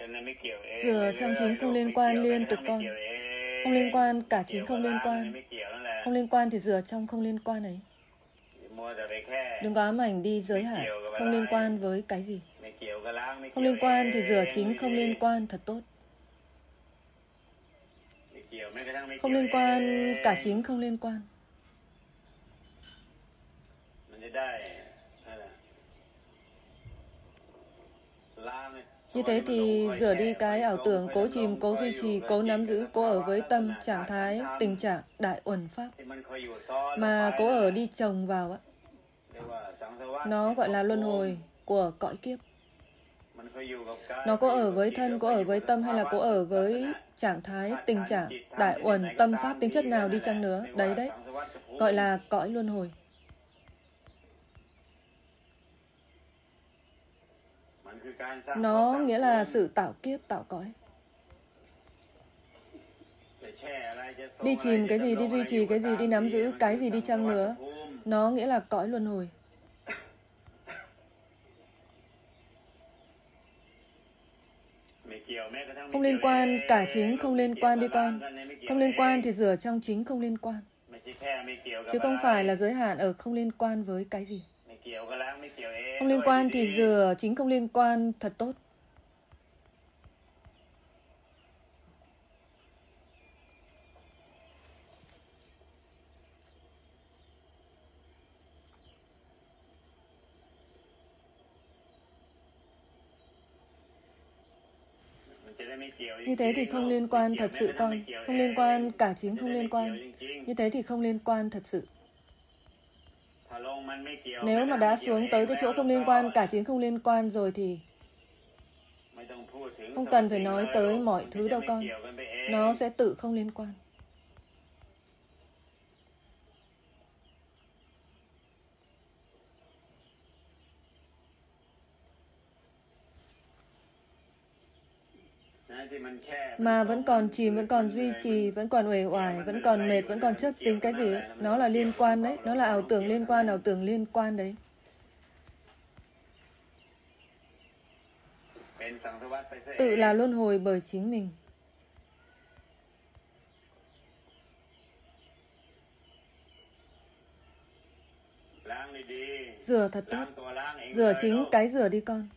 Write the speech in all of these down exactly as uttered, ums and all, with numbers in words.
Dừa trong chính không liên quan liên tục con. Không liên quan cả chính không liên quan. Không liên quan thì dừa trong không liên quan ấy. Đừng có ám ảnh đi giới hạn. Không liên quan với cái gì. Không liên quan thì dừa chính không liên quan thật tốt. Không liên quan cả chính không liên quan. Như thế thì rửa đi cái ảo tưởng cố chìm, cố duy trì, cố nắm giữ, cố ở với tâm, trạng thái, tình trạng, đại uẩn pháp. Mà cố ở đi chồng vào á. Nó gọi là luân hồi của cõi kiếp. Nó có ở với thân, có ở với tâm hay là có ở với trạng thái, tình trạng, đại uẩn, tâm pháp, tính chất nào đi chăng nữa. Đấy đấy, gọi là cõi luân hồi. Nó nghĩa là sự tạo kiếp, tạo cõi. Đi chìm cái gì, đi duy trì cái gì, đi nắm giữ cái gì đi chăng nữa. Nó nghĩa là cõi luân hồi. Không liên quan cả chính không liên quan đi con. Không liên quan thì rửa trong chính không liên quan. Chứ không phải là giới hạn ở không liên quan với cái gì. Không liên quan thì rửa chính không liên quan thật tốt. Như thế thì không liên quan thật sự con. Không liên quan cả chính không liên quan. Như thế thì không liên quan thật sự. Nếu mà đã xuống tới cái chỗ không liên quan cả chính không liên quan rồi thì không cần phải nói tới mọi thứ đâu con. Nó sẽ tự không liên quan. Mà vẫn còn chìm, vẫn còn duy trì, vẫn còn uể oải, vẫn còn mệt, vẫn còn chấp dính cái gì ấy. Nó là liên quan đấy. Nó là ảo tưởng liên quan, ảo tưởng liên quan đấy. Tự là luân hồi bởi chính mình. Rửa thật tốt. Rửa chính cái rửa đi con.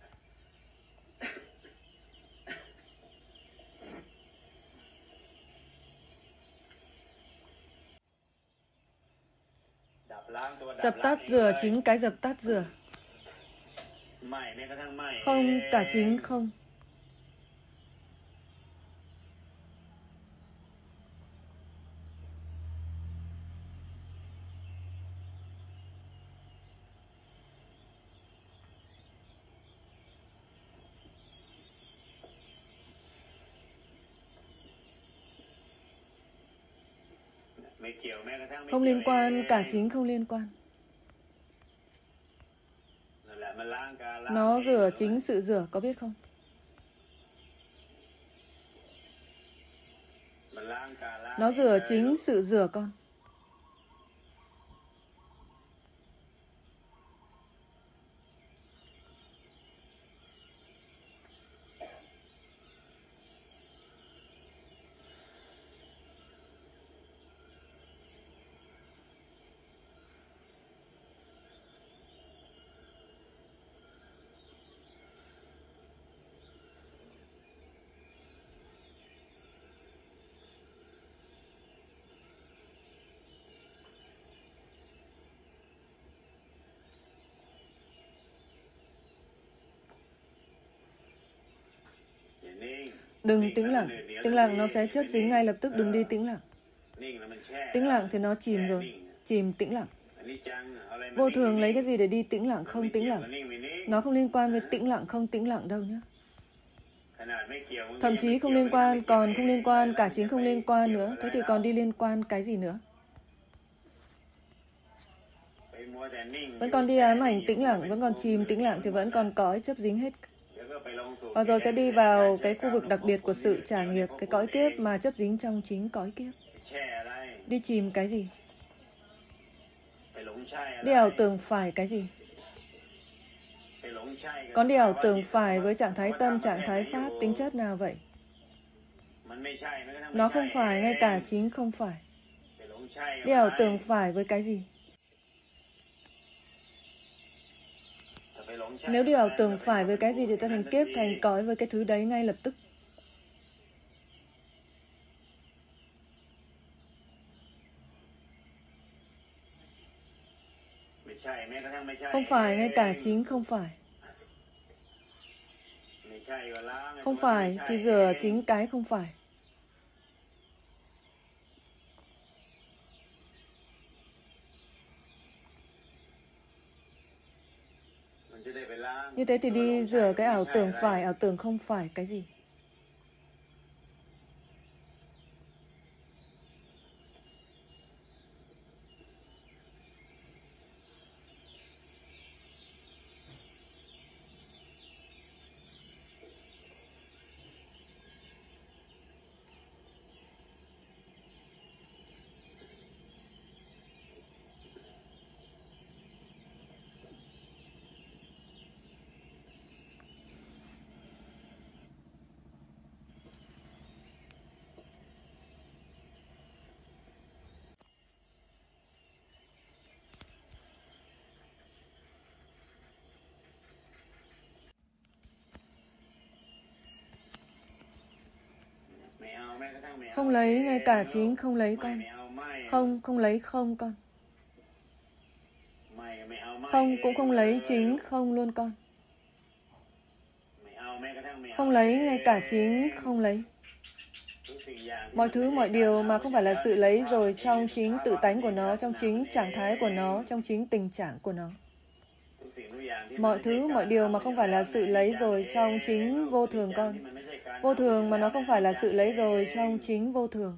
Dập tắt rửa chính cái dập tắt rửa. Không cả chính không. Không liên quan cả chính không liên quan. Nó rửa chính sự rửa, có biết không? Nó rửa chính sự rửa con. Đừng tĩnh lặng. Tĩnh lặng nó sẽ chớp dính ngay lập tức, đừng đi tĩnh lặng. Tĩnh lặng thì nó chìm rồi. Chìm tĩnh lặng. Vô thường lấy cái gì để đi tĩnh lặng, không tĩnh lặng. Nó không liên quan với tĩnh lặng, không tĩnh lặng đâu nhé. Thậm chí không liên quan, còn không liên quan, cả chính không liên quan nữa. Thế thì còn đi liên quan cái gì nữa? Vẫn còn đi ám ảnh tĩnh lặng, vẫn còn chìm tĩnh lặng thì vẫn còn cõi chấp dính hết. Và rồi sẽ đi vào cái khu vực đặc biệt của sự trải nghiệp, cái cõi kiếp mà chấp dính trong chính cõi kiếp. Đi chìm cái gì? Đi ảo tưởng phải cái gì? Con đi ảo tưởng phải với trạng thái tâm, trạng thái pháp tính chất nào vậy? Nó không phải, ngay cả chính không phải. Đi ảo tưởng phải với cái gì? Nếu đi ảo tưởng phải với cái gì thì ta thành kiếp, thành cõi với cái thứ đấy ngay lập tức. Không phải, ngay cả chính không phải. Không phải thì rửa chính cái không phải. Như thế thì đi rửa cái ảo tưởng phải, ảo tưởng không phải cái gì? Không lấy, ngay cả chính không lấy con. Không, không lấy không con. Không cũng không lấy chính không luôn con. Không lấy, ngay cả chính không lấy. Mọi thứ, mọi điều mà không phải là sự lấy rồi trong chính tự tánh của nó, trong chính trạng thái của nó, trong chính tình trạng của nó. Mọi thứ, mọi điều mà không phải là sự lấy rồi trong chính vô thường con. Vô thường mà nó không phải là sự lấy rồi trong chính vô thường.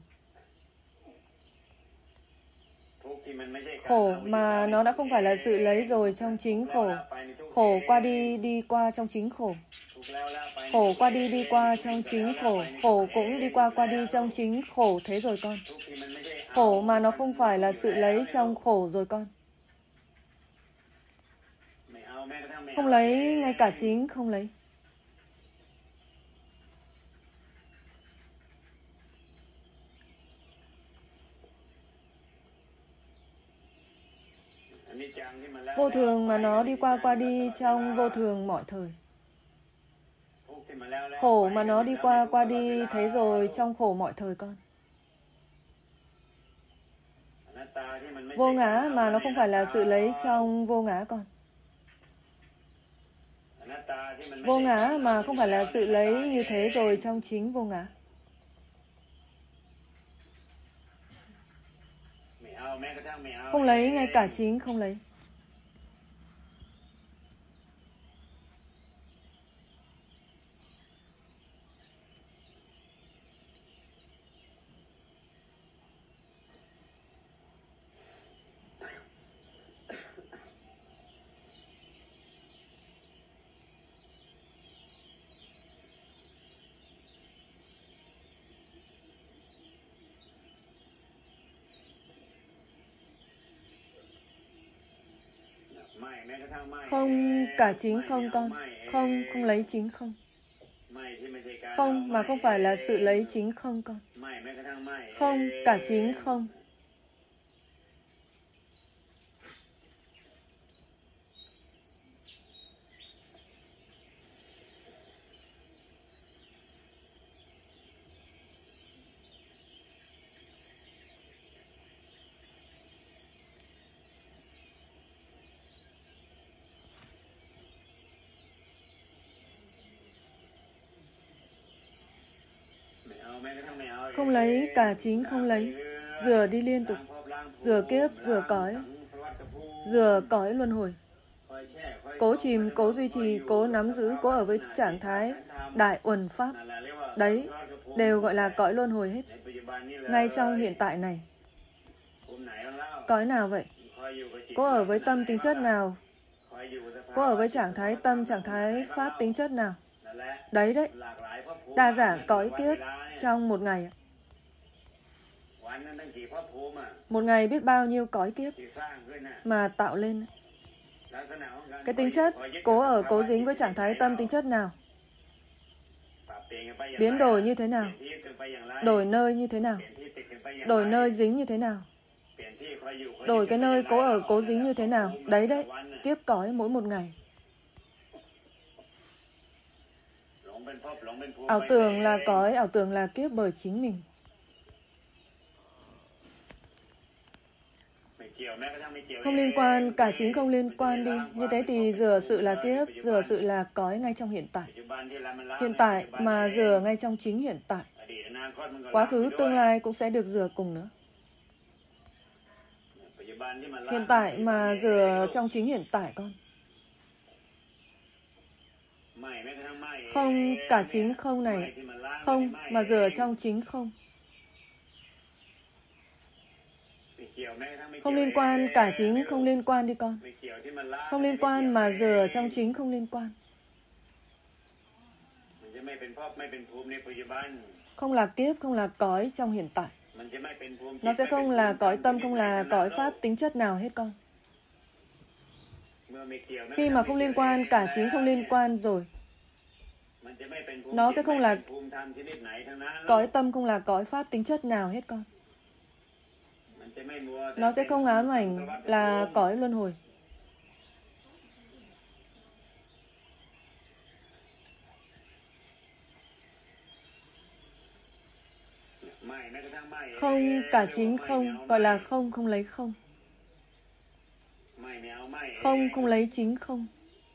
Khổ mà nó đã không phải là sự lấy rồi trong chính khổ. Khổ qua đi, đi qua trong chính khổ. Khổ qua đi, đi qua trong chính khổ. Khổ cũng đi qua qua đi trong chính khổ. Thế rồi con. Khổ mà nó không phải là sự lấy trong khổ rồi con. Không lấy, ngay cả chính không lấy. Vô thường mà nó đi qua qua đi trong vô thường mọi thời. Khổ mà nó đi qua qua đi, thấy rồi trong khổ mọi thời con. Vô ngã mà nó không phải là sự lấy trong vô ngã con. Vô ngã mà không phải là sự lấy như thế rồi trong chính vô ngã. Không lấy, ngay cả chính không lấy. Không cả chính không con. Không, không lấy chính không. Không mà không phải là sự lấy chính không con. Không cả chính không. Không lấy, cả chính không lấy. Rửa đi liên tục. Rửa kiếp, rửa cõi. Rửa cõi luân hồi. Cố chìm, cố duy trì, cố nắm giữ, cố ở với trạng thái đại uẩn pháp. Đấy, đều gọi là cõi luân hồi hết. Ngay trong hiện tại này. Cõi nào vậy? Cố ở với tâm tính chất nào? Cố ở với trạng thái tâm, trạng thái pháp tính chất nào? Đấy đấy. Đa dạng cõi kiếp trong một ngày. Một ngày biết bao nhiêu cõi kiếp mà tạo lên. Cái tính chất cố ở cố dính với trạng thái tâm tính chất nào? Biến đổi như thế nào? Đổi nơi như thế nào? Đổi nơi dính như thế nào? Đổi cái nơi cố ở cố dính như thế nào? Đấy đấy, kiếp cõi mỗi một ngày. Ảo tưởng là cõi, ảo tưởng là kiếp bởi chính mình. Không liên quan, cả chính không liên quan đi. Như thế thì rửa sự là kiếp, rửa sự là cõi ngay trong hiện tại. Hiện tại mà rửa ngay trong chính hiện tại. Quá khứ, tương lai cũng sẽ được rửa cùng nữa. Hiện tại mà rửa trong chính hiện tại con. Không, cả chính không này. Không, mà rửa trong chính không. Không liên quan, cả chính không liên quan đi con. Không liên quan mà rửa trong chính không liên quan. Không là kiếp, không là cõi trong hiện tại. Nó sẽ không là cõi tâm, không là cõi pháp tính chất nào hết con. Khi mà không liên quan, cả chính không liên quan rồi, nó sẽ không là cõi tâm, không là cõi pháp tính chất nào hết con. Nó sẽ không ám ảnh là cõi luân hồi. Không, cả chính không, gọi là không, không lấy không. Không, không lấy chính không.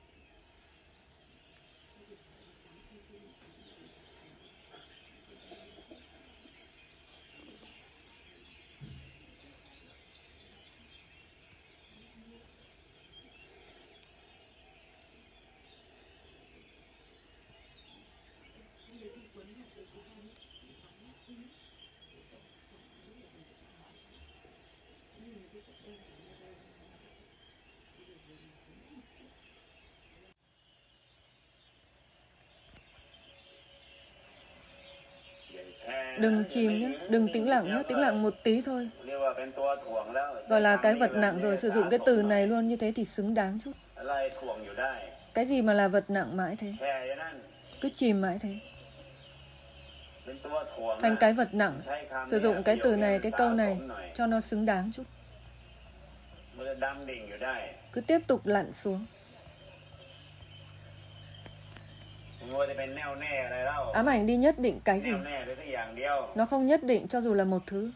Đừng chìm nhé, đừng tĩnh lặng nhé, tĩnh lặng một tí thôi. Gọi là cái vật nặng rồi, sử dụng cái từ này luôn, như thế thì xứng đáng chút. Cái gì mà là vật nặng mãi thế? Cứ chìm mãi thế. Thành cái vật nặng, sử dụng cái từ này, cái câu này cho nó xứng đáng chút. Cứ tiếp tục lặn xuống. Ám ảnh đi nhất định cái gì? Nó không nhất định cho dù là một thứ.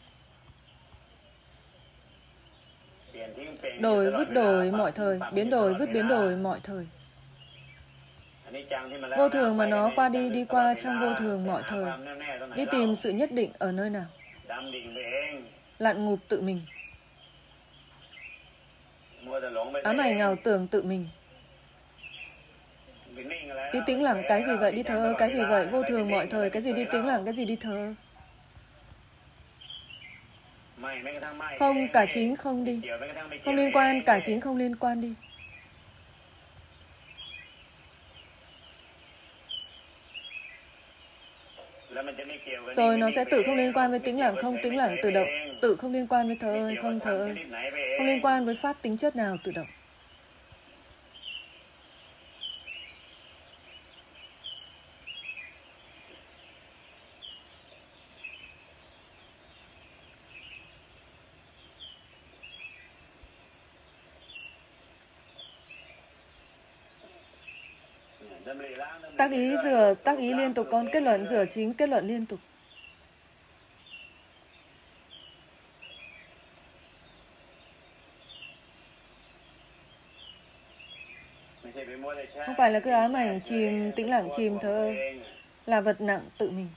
Đổi vứt đổi mọi thời, biến đổi vứt biến đổi mọi thời. Vô thường mà nó qua đi đi qua trong vô thường mọi thời. Đi tìm sự nhất định ở nơi nào? Lặn ngụp tự mình. Ám ảnh ảo tưởng tự mình. Đi tĩnh lặng cái gì vậy? Đi thờ ơ cái gì vậy? Vô thường mọi thời, cái gì đi tĩnh lặng, cái gì đi thờ ơ? Không, cả chính không đi. Không liên quan, cả chính không liên quan đi. Rồi nó sẽ tự không liên quan với tĩnh lặng, không tĩnh lặng tự động. Tự không liên quan với thờ ơ hay không thờ ơ. Không liên quan với pháp tính chất nào tự động. Tác ý rửa, tác ý liên tục con, kết luận rửa chính, kết luận liên tục. Không phải là cứ ám ảnh chìm, tĩnh lặng chìm thờ ơ, là vật nặng tự mình.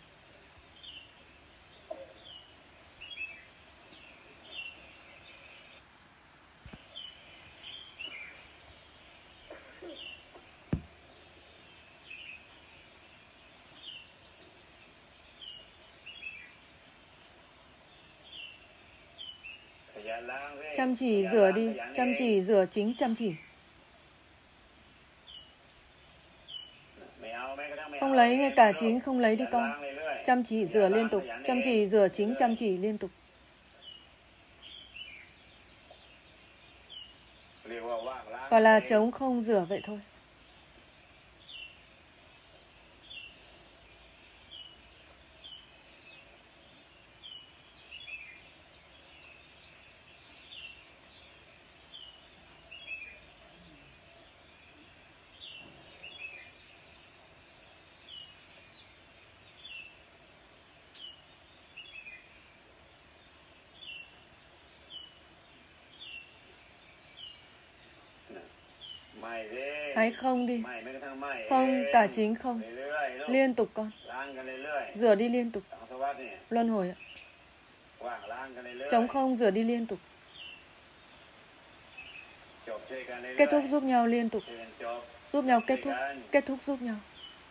Chăm chỉ rửa đi, chăm chỉ rửa chính chăm chỉ. Không lấy ngay cả chính không lấy đi con. Chăm chỉ rửa liên tục, chăm chỉ rửa chính chăm chỉ liên tục. Gọi là trống không rửa vậy thôi. Hãy không đi. Không, cả chính không. Liên tục con. Rửa đi liên tục. Luân hồi ạ. Trống không rửa đi liên tục. Kết thúc giúp nhau liên tục. Giúp nhau kết thúc. Kết thúc giúp nhau.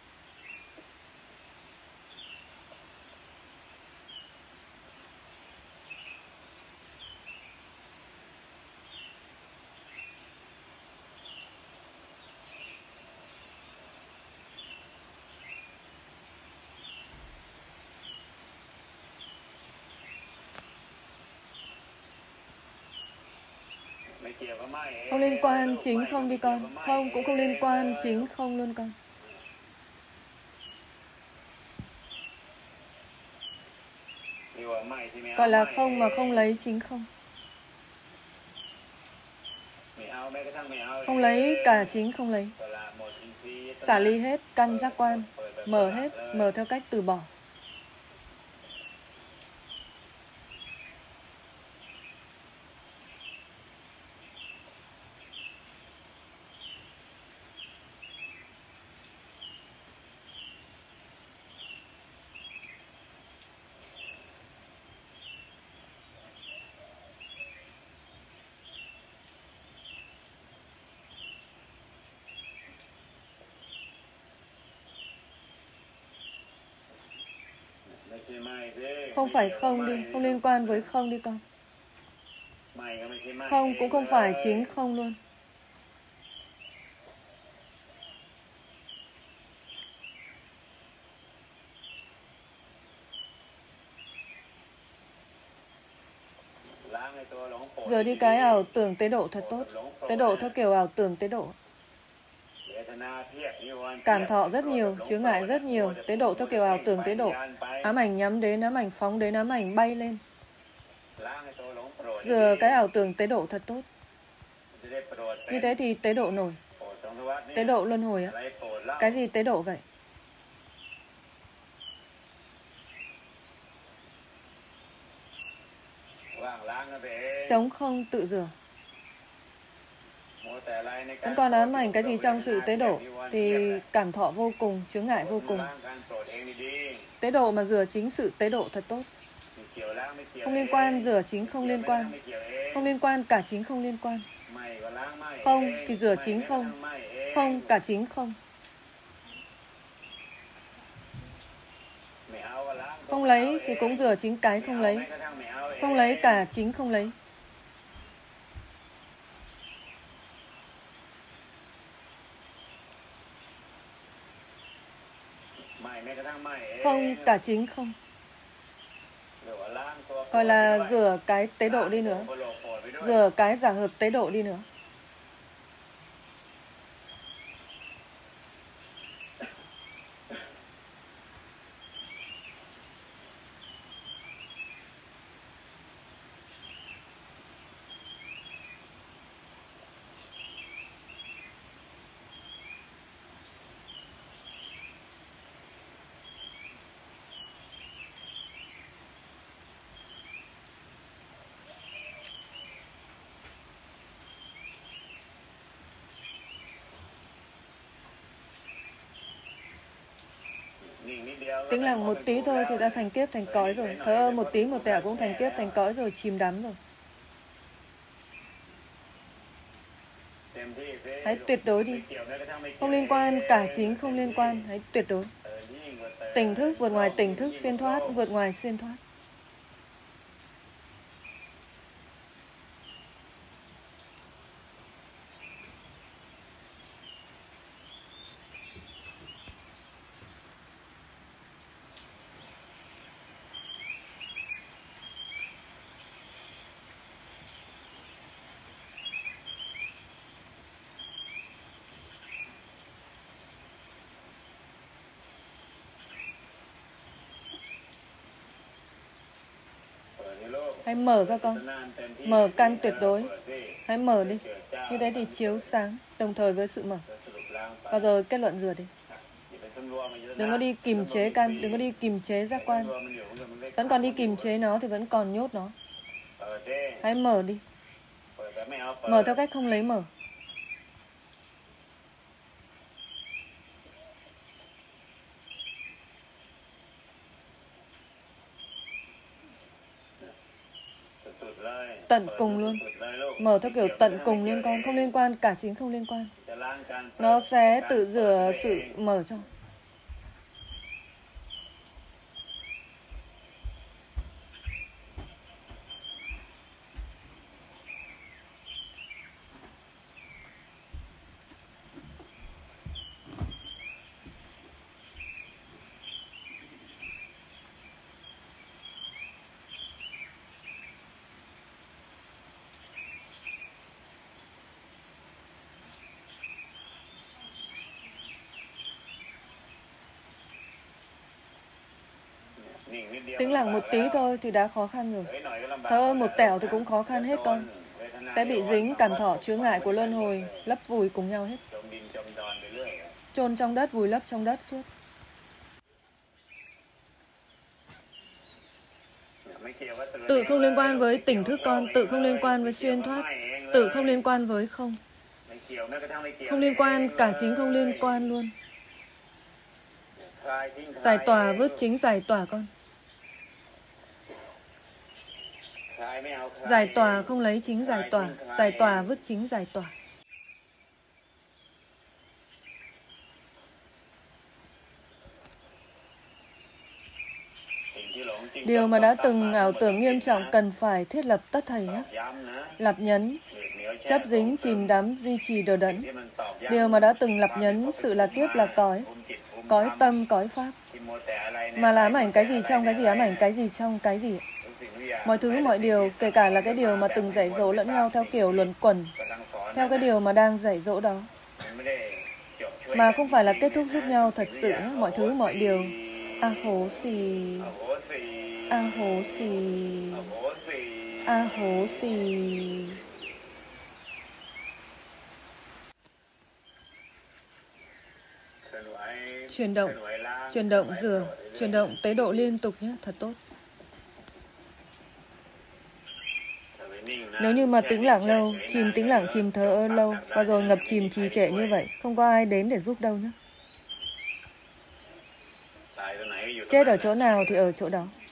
Không liên quan, chính không đi con. Không, cũng không liên quan, chính không luôn con. Gọi là không mà không lấy chính không. Không lấy, cả chính không lấy. Xả ly hết, căn giác quan. Mở hết, mở theo cách từ bỏ. Không phải không đi, không liên quan với không đi con. Không cũng không phải chính không luôn. Giờ đi cái ảo tưởng tế độ thật tốt. Tế độ theo kiểu ảo tưởng tế độ. Cảm thọ rất nhiều, chướng ngại rất nhiều. Tế độ theo kiểu ảo tưởng tế độ. Ám ảnh nhắm đến, ám ảnh phóng đến, ám ảnh bay lên. Giờ cái ảo tưởng tế độ thật tốt. Như thế thì tế độ nổi. Tế độ luân hồi á. Cái gì tế độ vậy? Trống không tự rửa. Vẫn còn ám ảnh cái gì trong sự tế độ thì cảm thọ vô cùng, chướng ngại vô cùng. Tế độ mà rửa chính sự tế độ thật tốt. Không liên quan, rửa chính không liên quan. Không liên quan, cả chính không liên quan. Không thì rửa chính không. Không, cả chính không. Không lấy thì cũng rửa chính cái không lấy. Không lấy, cả chính không lấy. Không, cả chính không. Gọi là rửa cái tế độ đi nữa. Rửa cái giả hợp tế độ đi nữa. Tĩnh lặng một tí thôi thì đã thành kiếp thành cõi rồi. Thở ơ một tí một tẹo cũng thành kiếp thành cõi rồi, chìm đắm rồi. Hãy tuyệt đối đi. Không liên quan, cả chính không liên quan. Hãy tuyệt đối. Tỉnh thức vượt ngoài tỉnh thức, xuyên thoát vượt ngoài xuyên thoát. Hãy mở ra con. Mở căn tuyệt đối. Hãy mở đi. Như thế thì chiếu sáng đồng thời với sự mở. Và rồi kết luận rửa đi. Đừng có đi kiềm chế căn, đừng có đi kiềm chế giác quan. Vẫn còn đi kiềm chế nó thì vẫn còn nhốt nó. Hãy mở đi. Mở theo cách không lấy mở. Tận cùng luôn. Mở theo kiểu tận cùng liên quan, không liên quan, cả chính không liên quan. Nó sẽ tự rửa sự mở cho. Tĩnh lặng một tí thôi thì đã khó khăn rồi. Thở ơ một tẻo thì cũng khó khăn hết con. Sẽ bị dính cảm thọ chướng ngại của luân hồi, lấp vùi cùng nhau hết. Chôn trong đất, vùi lấp trong đất suốt. Tự không liên quan với tỉnh thức con, tự không liên quan với xuyên thoát, tự không liên quan với không. Không liên quan, cả chính không liên quan luôn. Giải tỏa vứt chính giải tỏa con. Giải tỏa không lấy chính giải tỏa, giải tỏa vứt chính giải tỏa. Điều mà đã từng ảo tưởng nghiêm trọng cần phải thiết lập tất thầy nhé. Lập nhấn, chấp dính, chìm đắm, duy trì đều đẫn. Điều mà đã từng lập nhấn, sự là kiếp là cõi, cõi tâm, cõi pháp. Mà là ám ảnh cái gì trong cái gì, ám ảnh cái gì trong cái gì. Mọi thứ, mọi điều, kể cả là cái điều mà từng dạy dỗ lẫn nhau theo kiểu luẩn quẩn, theo cái điều mà đang dạy dỗ đó. Mà không phải là kết thúc giúp nhau thật sự nhé. Mọi thứ, mọi điều. A hố xì, a hố xì, a hố xì. Chuyển động, chuyển động rửa, chuyển động tế độ liên tục nhé, thật tốt. Nếu như mà tĩnh lặng lâu, chìm tĩnh lặng chìm thờ ơ lâu, và rồi ngập chìm trì trệ như vậy, không có ai đến để giúp đâu nhé. Chết ở chỗ nào thì ở chỗ đó.